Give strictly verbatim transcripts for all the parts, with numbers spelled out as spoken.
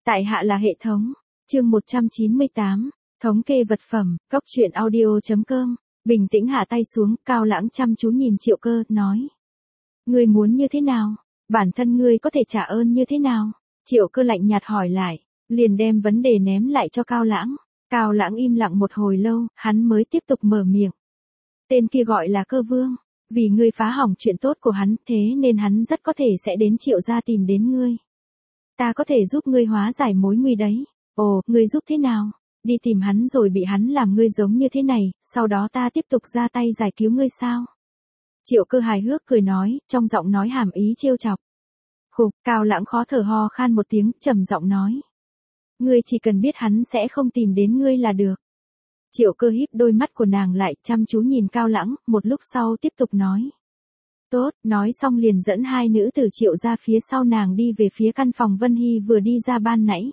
Tại hạ là hệ thống. Chương một trăm chín mươi tám. Thống kê vật phẩm, góc truyện audio chấm com. Bình tĩnh hạ tay xuống, Cao Lãng chăm chú nhìn Triệu Cơ, nói. Ngươi muốn như thế nào? Bản thân ngươi có thể trả ơn như thế nào? Triệu Cơ lạnh nhạt hỏi lại, liền đem vấn đề ném lại cho Cao Lãng. Cao Lãng im lặng một hồi lâu, hắn mới tiếp tục mở miệng. Tên kia gọi là Cơ Vương. Vì ngươi phá hỏng chuyện tốt của hắn, thế nên hắn rất có thể sẽ đến Triệu gia tìm đến ngươi. Ta có thể giúp ngươi hóa giải mối nguy đấy. Ồ, ngươi giúp thế nào? Đi tìm hắn rồi bị hắn làm ngươi giống như thế này, sau đó ta tiếp tục ra tay giải cứu ngươi sao? Triệu Cơ hài hước cười nói, trong giọng nói hàm ý trêu chọc. Khục, Cao Lãng khó thở ho khan một tiếng, trầm giọng nói. Ngươi chỉ cần biết hắn sẽ không tìm đến ngươi là được. Triệu Cơ híp đôi mắt của nàng lại, chăm chú nhìn Cao Lãng, một lúc sau tiếp tục nói. Tốt, nói xong liền dẫn hai nữ tử Triệu ra phía sau nàng đi về phía căn phòng Vân Hy vừa đi ra ban nãy.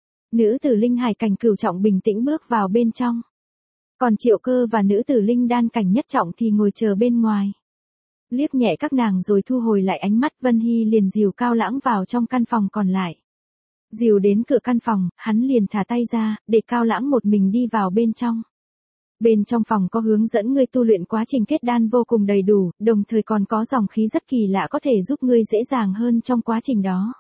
Nữ tử Linh Hải cảnh cửu trọng bình tĩnh bước vào bên trong. Còn Triệu Cơ và nữ tử Linh đan cảnh nhất trọng thì ngồi chờ bên ngoài. Liếc nhẹ các nàng rồi thu hồi lại ánh mắt, Vân Hy liền dìu Cao Lãng vào trong căn phòng còn lại. Dìu đến cửa căn phòng, hắn liền thả tay ra, để Cao Lãng một mình đi vào bên trong. Bên trong phòng có hướng dẫn ngươi tu luyện quá trình kết đan vô cùng đầy đủ, đồng thời còn có dòng khí rất kỳ lạ có thể giúp ngươi dễ dàng hơn trong quá trình đó.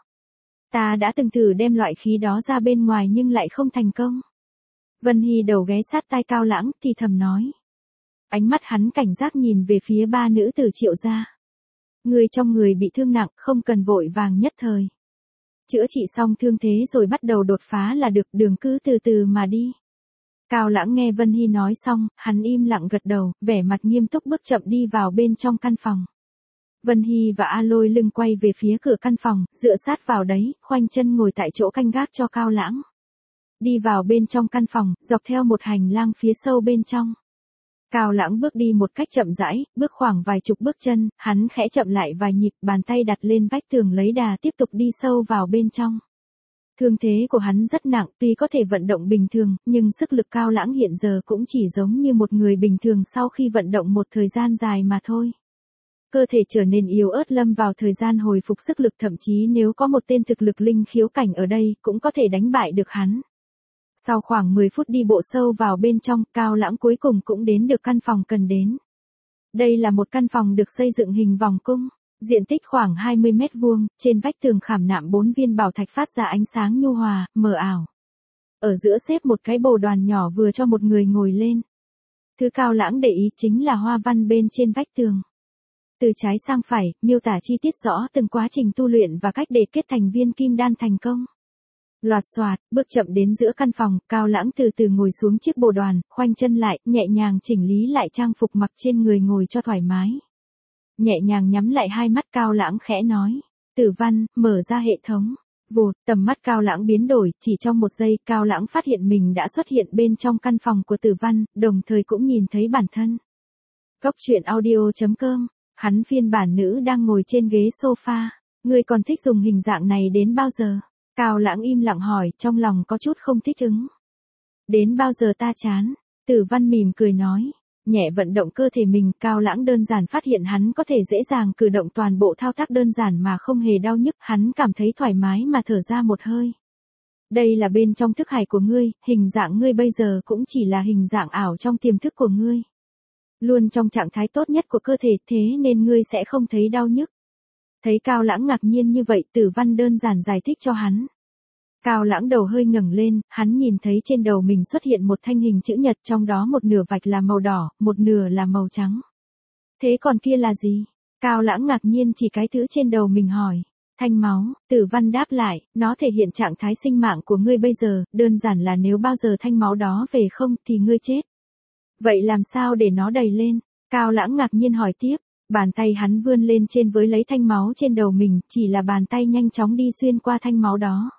Ta đã từng thử đem loại khí đó ra bên ngoài nhưng lại không thành công. Vân Hy đầu ghé sát tai Cao Lãng thì thầm nói. Ánh mắt hắn cảnh giác nhìn về phía ba nữ tử Triệu gia. Người trong người bị thương nặng, không cần vội vàng nhất thời. Chữa trị xong thương thế rồi bắt đầu đột phá là được, đường cứ từ từ mà đi. Cao Lãng nghe Vân Hy nói xong, hắn im lặng gật đầu, vẻ mặt nghiêm túc bước chậm đi vào bên trong căn phòng. Vân Hy và A Lôi lưng quay về phía cửa căn phòng, dựa sát vào đấy, khoanh chân ngồi tại chỗ canh gác cho Cao Lãng. Đi vào bên trong căn phòng, dọc theo một hành lang phía sâu bên trong. Cao Lãng bước đi một cách chậm rãi, bước khoảng vài chục bước chân, hắn khẽ chậm lại vài nhịp, bàn tay đặt lên vách tường lấy đà tiếp tục đi sâu vào bên trong. Thương thế của hắn rất nặng, tuy có thể vận động bình thường, nhưng sức lực Cao Lãng hiện giờ cũng chỉ giống như một người bình thường sau khi vận động một thời gian dài mà thôi. Cơ thể trở nên yếu ớt lâm vào thời gian hồi phục sức lực, thậm chí nếu có một tên thực lực linh khiếu cảnh ở đây cũng có thể đánh bại được hắn. Sau khoảng mười phút đi bộ sâu vào bên trong, Cao Lãng cuối cùng cũng đến được căn phòng cần đến. Đây là một căn phòng được xây dựng hình vòng cung, diện tích khoảng hai mươi mét vuông, trên vách tường khảm nạm bốn viên bảo thạch phát ra ánh sáng nhu hòa, mờ ảo. Ở giữa xếp một cái bồ đoàn nhỏ vừa cho một người ngồi lên. Thứ Cao Lãng để ý chính là hoa văn bên trên vách tường. Từ trái sang phải, miêu tả chi tiết rõ từng quá trình tu luyện và cách để kết thành viên kim đan thành công. Loạt xoạt, bước chậm đến giữa căn phòng, Cao Lãng từ từ ngồi xuống chiếc bồ đoàn, khoanh chân lại, nhẹ nhàng chỉnh lý lại trang phục mặc trên người ngồi cho thoải mái. Nhẹ nhàng nhắm lại hai mắt, Cao Lãng khẽ nói. Tử Văn, mở ra hệ thống. Vụt, tầm mắt Cao Lãng biến đổi, chỉ trong một giây, Cao Lãng phát hiện mình đã xuất hiện bên trong căn phòng của Tử Văn, đồng thời cũng nhìn thấy bản thân. Góc truyện audio chấm com. Hắn phiên bản nữ đang ngồi trên ghế sofa. Ngươi còn thích dùng hình dạng này đến bao giờ? Cao Lãng im lặng hỏi, trong lòng có chút không thích ứng. Đến bao giờ ta chán? Tử Văn mỉm cười nói. Nhẹ vận động cơ thể mình, Cao Lãng đơn giản phát hiện hắn có thể dễ dàng cử động toàn bộ thao tác đơn giản mà không hề đau nhức, hắn cảm thấy thoải mái mà thở ra một hơi. Đây là bên trong thức hải của ngươi, hình dạng ngươi bây giờ cũng chỉ là hình dạng ảo trong tiềm thức của ngươi. Luôn trong trạng thái tốt nhất của cơ thể, thế nên ngươi sẽ không thấy đau nhức. Thấy Cao Lãng ngạc nhiên như vậy, Tử Văn đơn giản giải thích cho hắn. Cao Lãng đầu hơi ngẩng lên, hắn nhìn thấy trên đầu mình xuất hiện một thanh hình chữ nhật, trong đó một nửa vạch là màu đỏ, một nửa là màu trắng. Thế còn kia là gì? Cao Lãng ngạc nhiên chỉ cái thứ trên đầu mình hỏi. Thanh máu, Tử Văn đáp lại, nó thể hiện trạng thái sinh mạng của ngươi bây giờ, đơn giản là nếu bao giờ thanh máu đó về không thì ngươi chết. Vậy làm sao để nó đầy lên? Cao Lãng ngạc nhiên hỏi tiếp. Bàn tay hắn vươn lên trên với lấy thanh máu trên đầu mình, chỉ là bàn tay nhanh chóng đi xuyên qua thanh máu đó.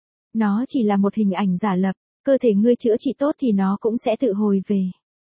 Nó chỉ là một hình ảnh giả lập, cơ thể ngươi chữa trị tốt thì nó cũng sẽ tự hồi về.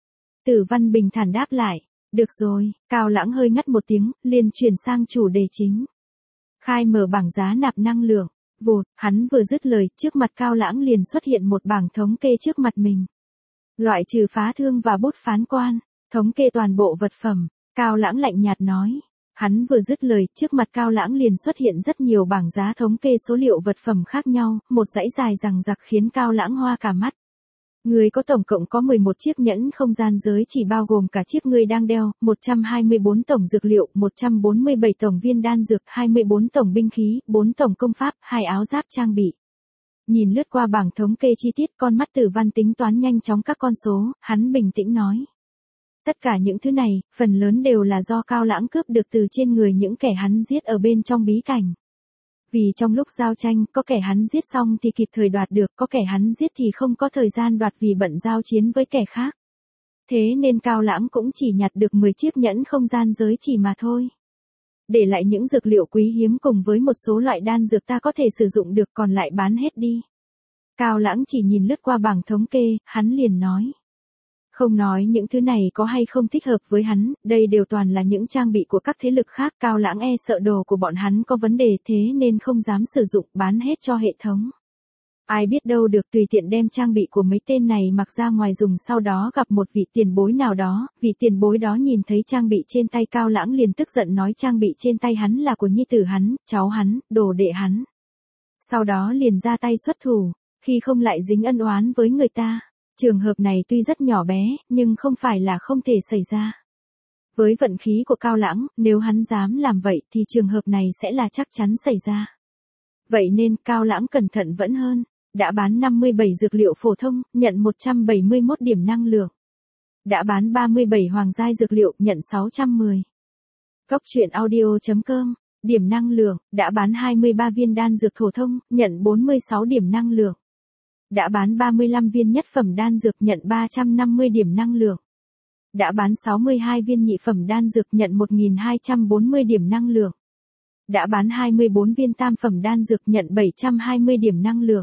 Tử Văn bình thản đáp lại. Được rồi, Cao Lãng hơi ngắt một tiếng, liền chuyển sang chủ đề chính. Khai mở bảng giá nạp năng lượng. Vụt, hắn vừa dứt lời, trước mặt Cao Lãng liền xuất hiện một bảng thống kê trước mặt mình. Loại trừ phá thương và bút phán quan, thống kê toàn bộ vật phẩm. Cao Lãng lạnh nhạt nói. Hắn vừa dứt lời, trước mặt Cao Lãng liền xuất hiện rất nhiều bảng giá thống kê số liệu vật phẩm khác nhau, một dãy dài rằng rặc khiến Cao Lãng hoa cả mắt. Ngươi có tổng cộng có mười một chiếc nhẫn không gian giới chỉ bao gồm cả chiếc ngươi đang đeo, một trăm hai mươi bốn tổng dược liệu, một trăm bốn mươi bảy tổng viên đan dược, hai mươi bốn tổng binh khí, bốn tổng công pháp, hai áo giáp trang bị. Nhìn lướt qua bảng thống kê chi tiết, con mắt Tử Văn tính toán nhanh chóng các con số, hắn bình tĩnh nói. Tất cả những thứ này, phần lớn đều là do Cao Lãng cướp được từ trên người những kẻ hắn giết ở bên trong bí cảnh. Vì trong lúc giao tranh, có kẻ hắn giết xong thì kịp thời đoạt được, có kẻ hắn giết thì không có thời gian đoạt vì bận giao chiến với kẻ khác. Thế nên Cao Lãng cũng chỉ nhặt được mười chiếc nhẫn không gian giới chỉ mà thôi. Để lại những dược liệu quý hiếm cùng với một số loại đan dược ta có thể sử dụng được, còn lại bán hết đi. Cao Lãng chỉ nhìn lướt qua bảng thống kê, hắn liền nói. Không nói những thứ này có hay không thích hợp với hắn, đây đều toàn là những trang bị của các thế lực khác. Cao Lãng e sợ đồ của bọn hắn có vấn đề, thế nên không dám sử dụng, bán hết cho hệ thống. Ai biết đâu được, tùy tiện đem trang bị của mấy tên này mặc ra ngoài dùng, sau đó gặp một vị tiền bối nào đó, vị tiền bối đó nhìn thấy trang bị trên tay Cao Lãng liền tức giận nói trang bị trên tay hắn là của nhi tử hắn, cháu hắn, đồ đệ hắn. Sau đó liền ra tay xuất thủ, khi không lại dính ân oán với người ta. Trường hợp này tuy rất nhỏ bé, nhưng không phải là không thể xảy ra. Với vận khí của Cao Lãng, nếu hắn dám làm vậy thì trường hợp này sẽ là chắc chắn xảy ra. Vậy nên Cao Lãng cẩn thận vẫn hơn, đã bán năm mươi bảy dược liệu phổ thông, nhận một trăm bảy mươi mốt điểm năng lượng. Đã bán ba mươi bảy hoàng giai dược liệu, nhận sáu trăm mười. Cốc truyện audio chấm com, điểm năng lượng, đã bán hai mươi ba viên đan dược phổ thông, nhận bốn mươi sáu điểm năng lượng. Đã bán ba mươi lăm viên nhất phẩm đan dược, nhận ba trăm năm mươi điểm năng lượng. Đã bán sáu mươi hai viên nhị phẩm đan dược, nhận một nghìn hai trăm bốn mươi điểm năng lượng. Đã bán hai mươi bốn viên tam phẩm đan dược, nhận bảy trăm hai mươi điểm năng lượng.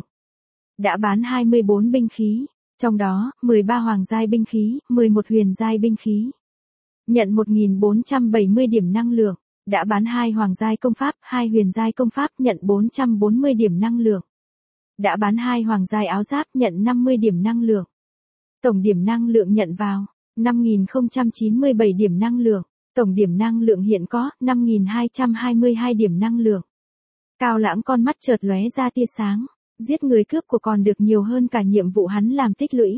Đã bán hai mươi bốn binh khí, trong đó, mười ba hoàng giai binh khí, mười một huyền giai binh khí. Nhận một nghìn bốn trăm bảy mươi điểm năng lượng. Đã bán hai hoàng giai công pháp, hai huyền giai công pháp, nhận bốn trăm bốn mươi điểm năng lượng. Đã bán hai hoàng giai áo giáp, nhận năm mươi điểm năng lượng. Tổng điểm năng lượng nhận vào, năm nghìn không trăm chín mươi bảy điểm năng lượng. Tổng điểm năng lượng hiện có, năm nghìn hai trăm hai mươi hai điểm năng lượng. Cao Lãng con mắt chợt lóe ra tia sáng. Giết người cướp của còn được nhiều hơn cả nhiệm vụ hắn làm tích lũy.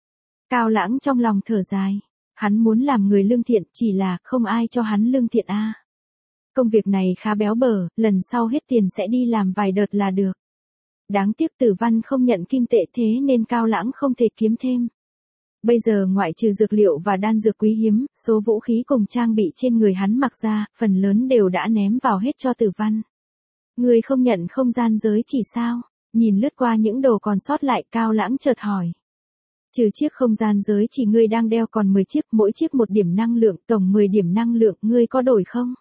Cao Lãng trong lòng thở dài. Hắn muốn làm người lương thiện, chỉ là không ai cho hắn lương thiện a. À. Công việc này khá béo bở, lần sau hết tiền sẽ đi làm vài đợt là được. Đáng tiếc Tử Văn không nhận kim tệ, thế nên Cao Lãng không thể kiếm thêm. Bây giờ ngoại trừ dược liệu và đan dược quý hiếm, số vũ khí cùng trang bị trên người hắn mặc ra, phần lớn đều đã ném vào hết cho Tử Văn. Người không nhận không gian giới chỉ sao? Nhìn lướt qua những đồ còn sót lại, Cao Lãng chợt hỏi. Trừ chiếc không gian giới chỉ ngươi đang đeo còn mười chiếc, mỗi chiếc một điểm năng lượng, tổng mười điểm năng lượng, ngươi có đổi không?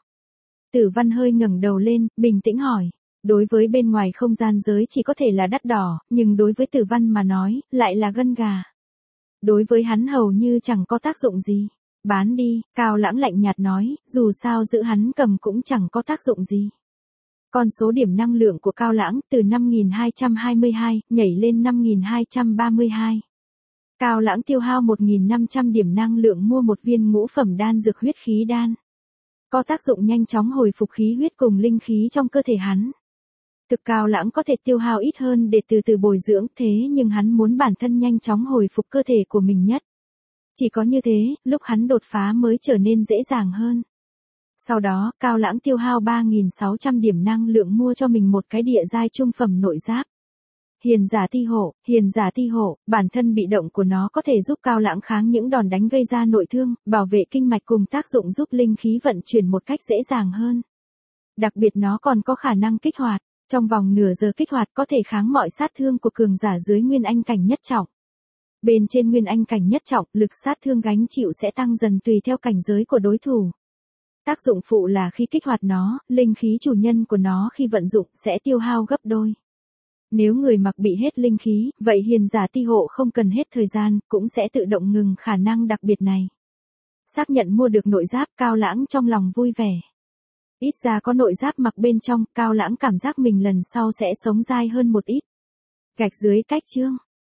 Tử Văn hơi ngẩng đầu lên, bình tĩnh hỏi. Đối với bên ngoài không gian giới chỉ có thể là đắt đỏ, nhưng đối với Tử Văn mà nói, lại là gân gà. Đối với hắn hầu như chẳng có tác dụng gì. Bán đi, Cao Lãng lạnh nhạt nói, dù sao giữ hắn cầm cũng chẳng có tác dụng gì. Con số điểm năng lượng của Cao Lãng từ năm nghìn hai trăm hai mươi hai, nhảy lên năm nghìn hai trăm ba mươi hai. Cao Lãng tiêu hao một nghìn năm trăm điểm năng lượng mua một viên ngũ phẩm đan dược huyết khí đan. Có tác dụng nhanh chóng hồi phục khí huyết cùng linh khí trong cơ thể hắn. Thực Cao Lãng có thể tiêu hao ít hơn để từ từ bồi dưỡng, thế nhưng hắn muốn bản thân nhanh chóng hồi phục cơ thể của mình nhất. Chỉ có như thế, lúc hắn đột phá mới trở nên dễ dàng hơn. Sau đó, Cao Lãng tiêu hao ba nghìn sáu trăm điểm năng lượng mua cho mình một cái địa giai trung phẩm nội giáp. Hiền giả thi hổ, hiền giả thi hổ, bản thân bị động của nó có thể giúp Cao Lãng kháng những đòn đánh gây ra nội thương, bảo vệ kinh mạch cùng tác dụng giúp linh khí vận chuyển một cách dễ dàng hơn. Đặc biệt nó còn có khả năng kích hoạt, trong vòng nửa giờ kích hoạt có thể kháng mọi sát thương của cường giả dưới nguyên anh cảnh nhất trọng. Bên trên nguyên anh cảnh nhất trọng, lực sát thương gánh chịu sẽ tăng dần tùy theo cảnh giới của đối thủ. Tác dụng phụ là khi kích hoạt nó, linh khí chủ nhân của nó khi vận dụng sẽ tiêu hao gấp đôi. Nếu người mặc bị hết linh khí, vậy hiền giả ti hộ không cần hết thời gian, cũng sẽ tự động ngừng khả năng đặc biệt này. Xác nhận mua được nội giáp, Cao Lãng trong lòng vui vẻ. Ít ra có nội giáp mặc bên trong, Cao Lãng cảm giác mình lần sau sẽ sống dai hơn một ít. Gạch dưới cách chương.